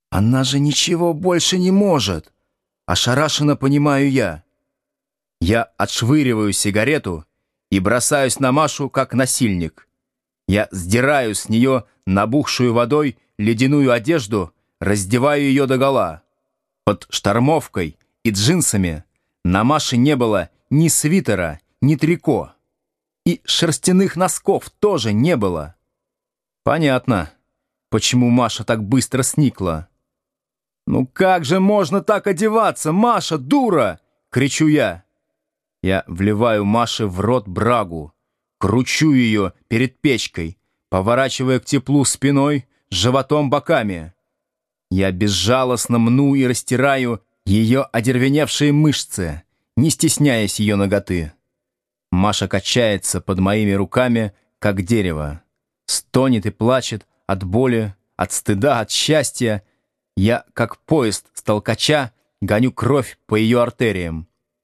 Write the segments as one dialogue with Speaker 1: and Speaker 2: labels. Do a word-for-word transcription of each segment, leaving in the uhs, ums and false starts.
Speaker 1: Она же ничего больше не может. Ошарашенно понимаю я. Я отшвыриваю сигарету и бросаюсь на Машу, как насильник. Я сдираю с нее набухшую водой ледяную одежду, раздеваю ее догола. Под штормовкой и джинсами на Маше не было ни свитера, ни трико. И шерстяных носков тоже не было. Понятно, почему Маша так быстро сникла. «Ну как же можно так одеваться, Маша, дура!» — кричу я. Я вливаю Маше в рот брагу, кручу ее перед печкой, поворачивая к теплу спиной, животом, боками. Я безжалостно мну и растираю ее одервеневшие мышцы, не стесняясь ее наготы. Маша качается под моими руками, как дерево. Стонет и плачет от боли, от стыда, от счастья. Я, как поезд с толкача, гоню кровь по ее артериям.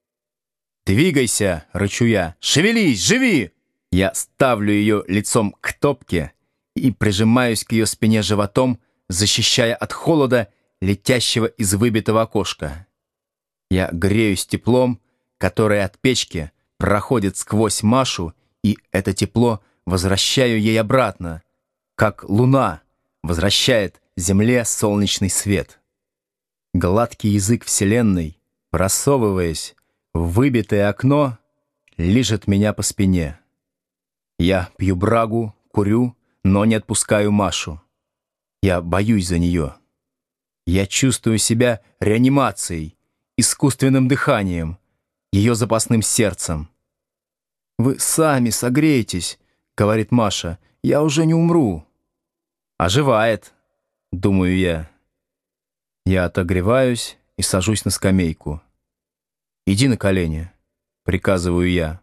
Speaker 1: «Двигайся!» — рычу я. «Шевелись! Живи!» Я ставлю ее лицом к топке и прижимаюсь к ее спине животом, защищая от холода, летящего из выбитого окошка. Я греюсь теплом, которое от печки проходит сквозь Машу, и это тепло возвращаю ей обратно, как луна возвращает Земле солнечный свет. Гладкий язык Вселенной, просовываясь в выбитое окно, лижет меня по спине. Я пью брагу, курю, но не отпускаю Машу. Я боюсь за нее. Я чувствую себя реанимацией, искусственным дыханием, ее запасным сердцем. «Вы сами согреетесь», — говорит Маша, — «я уже не умру». «Оживает», — думаю я. Я отогреваюсь и сажусь на скамейку. «Иди на колени», — приказываю я.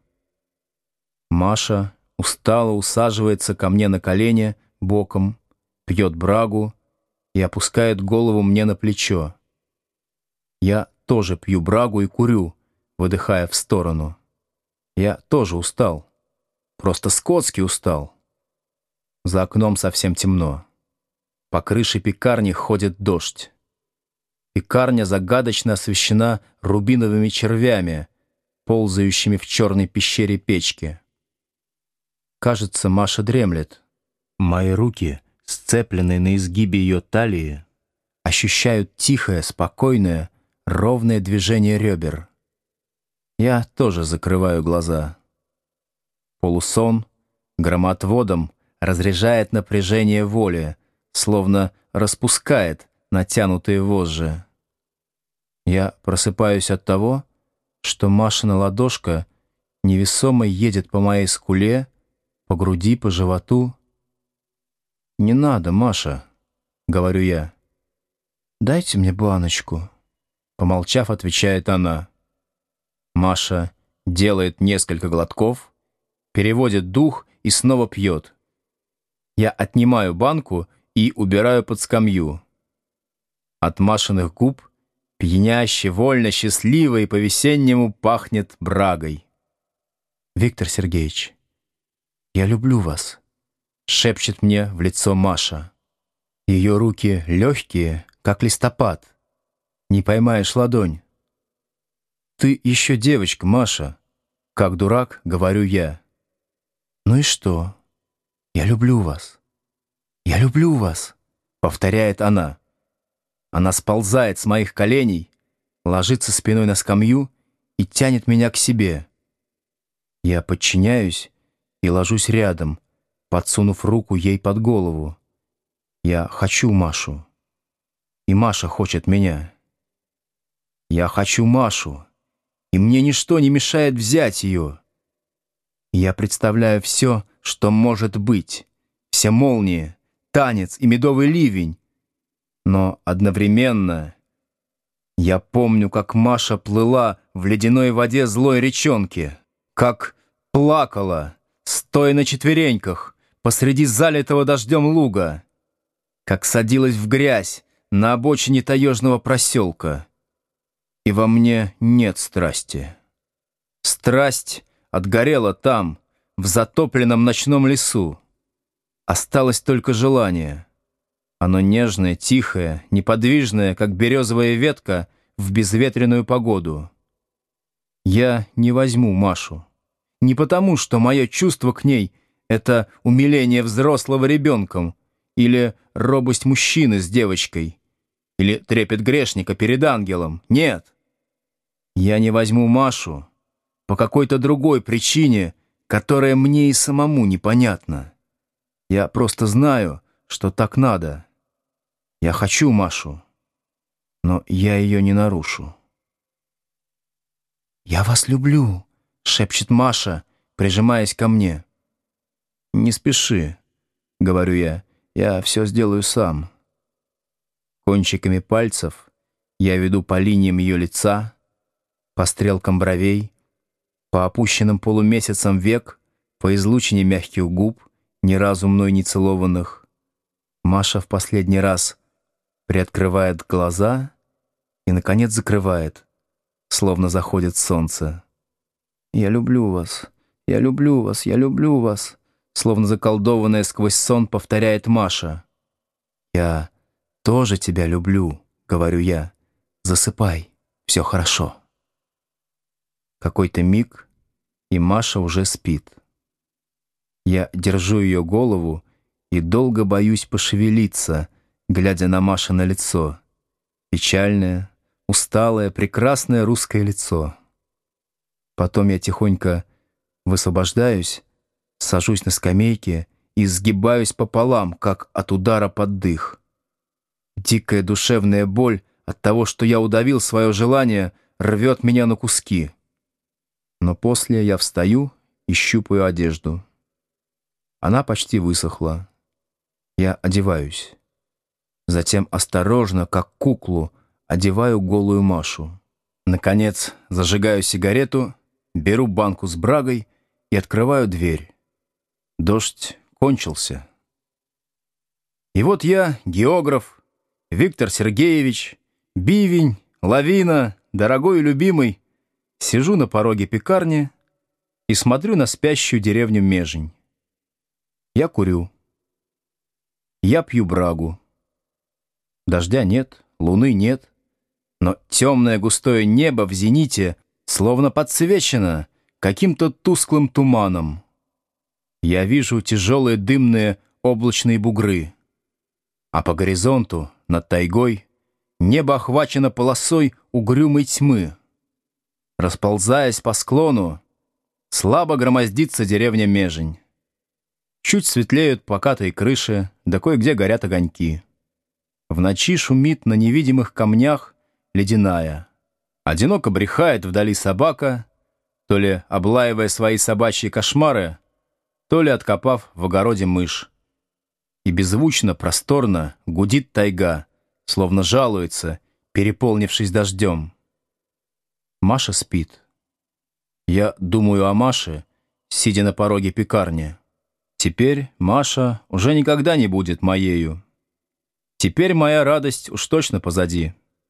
Speaker 1: Маша устало усаживается ко мне на колени боком, пьет брагу и опускает голову мне на плечо. Я тоже пью брагу и курю, выдыхая в сторону. Я тоже устал. Просто скотски устал. За окном совсем темно. По крыше пекарни ходит дождь. Пекарня загадочно освещена рубиновыми червями, ползающими в черной пещере печки. Кажется, Маша дремлет. Мои руки, сцепленные на изгибе ее талии, ощущают тихое, спокойное, ровное движение ребер. Я тоже закрываю глаза. Полусон громоотводом разряжает напряжение воли, словно распускает натянутые вожжи. Я просыпаюсь от того, что Машина ладошка невесомо едет по моей скуле, по груди, по животу. «Не надо, Маша», — говорю я. «Дайте мне баночку», — помолчав, отвечает она. Маша делает несколько глотков, переводит дух и снова пьет. Я отнимаю банку и убираю под скамью. От Машиных губ пьяняще, вольно, счастливо и по-весеннему пахнет брагой. «Виктор Сергеевич, я люблю вас», — шепчет мне в лицо Маша. Ее руки легкие, как листопад. Не поймаешь ладонь. «Ты еще девочка, Маша», — как дурак говорю я. «Ну и что? Я люблю вас. Я люблю вас», — повторяет она. Она сползает с моих коленей, ложится спиной на скамью и тянет меня к себе. Я подчиняюсь и ложусь рядом, подсунув руку ей под голову. Я хочу Машу, и Маша хочет меня. Я хочу Машу, и мне ничто не мешает взять ее. Я представляю все, что может быть, все молнии, танец и медовый ливень. Но одновременно я помню, как Маша плыла в ледяной воде злой речонки, как плакала, стоя на четвереньках, посреди залитого дождем луга, как садилась в грязь на обочине таежного проселка. И во мне нет страсти. Страсть отгорела там, в затопленном ночном лесу. Осталось только желание. Оно нежное, тихое, неподвижное, как березовая ветка в безветренную погоду. Я не возьму Машу. Не потому, что мое чувство к ней — это умиление взрослого ребенком, или робость мужчины с девочкой, или трепет грешника перед ангелом. Нет. Я не возьму Машу по какой-то другой причине, которая мне и самому непонятна. Я просто знаю, что так надо. Я хочу Машу, но я ее не нарушу. «Я вас люблю», — шепчет Маша, прижимаясь ко мне. «Не спеши», — говорю я, — «я все сделаю сам». Кончиками пальцев я веду по линиям ее лица, по стрелкам бровей, по опущенным полумесяцам век, по излучине мягких губ, ни разу мной не целованных. Маша в последний раз приоткрывает глаза и, наконец, закрывает, словно заходит солнце. «Я люблю вас, я люблю вас, я люблю вас», словно заколдованная сквозь сон повторяет Маша. «Я тоже тебя люблю», — говорю я. «Засыпай, все хорошо». Какой-то миг, и Маша уже спит. Я держу ее голову и долго боюсь пошевелиться, глядя на Машино лицо. Печальное, усталое, прекрасное русское лицо. Потом я тихонько высвобождаюсь, сажусь на скамейке и сгибаюсь пополам, как от удара под дых. Дикая душевная боль от того, что я удавил свое желание, рвет меня на куски. Но после я встаю и щупаю одежду. Она почти высохла. Я одеваюсь. Затем осторожно, как куклу, одеваю голую Машу. Наконец, зажигаю сигарету, беру банку с брагой и открываю дверь. Дождь кончился. И вот я, географ, Виктор Сергеевич, бивень, лавина, дорогой и любимый, сижу на пороге пекарни и смотрю на спящую деревню Межень. Я курю. Я пью брагу. Дождя нет, луны нет, но темное густое небо в зените словно подсвечено каким-то тусклым туманом. Я вижу тяжелые дымные облачные бугры, а по горизонту, над тайгой, небо охвачено полосой угрюмой тьмы. Расползаясь по склону, слабо громоздится деревня Межень. Чуть светлеют покатые крыши, да кое-где горят огоньки. В ночи шумит на невидимых камнях ледяная. Одиноко брехает вдали собака, то ли облаивая свои собачьи кошмары, то ли откопав в огороде мышь. И беззвучно, просторно гудит тайга, словно жалуется, переполнившись дождем. Маша спит. Я думаю о Маше, сидя на пороге пекарни. Теперь Маша уже никогда не будет моею. Теперь моя радость уж точно позади.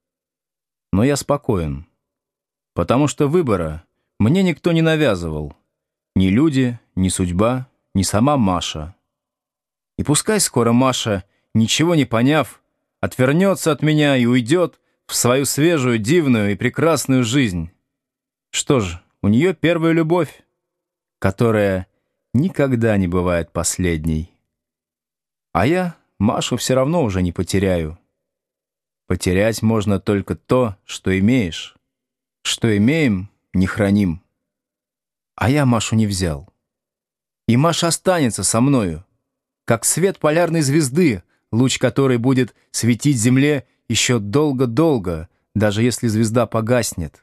Speaker 1: Но я спокоен, потому что выбора мне никто не навязывал. Ни люди, ни судьба, ни сама Маша. И пускай скоро Маша, ничего не поняв, отвернется от меня и уйдет в свою свежую, дивную и прекрасную жизнь. Что ж, у нее первая любовь, которая никогда не бывает последней. А я Машу все равно уже не потеряю. Потерять можно только то, что имеешь. Что имеем, не храним. А я Машу не взял. И Маша останется со мною, как свет полярной звезды, луч которой будет светить земле еще долго-долго, даже если звезда погаснет.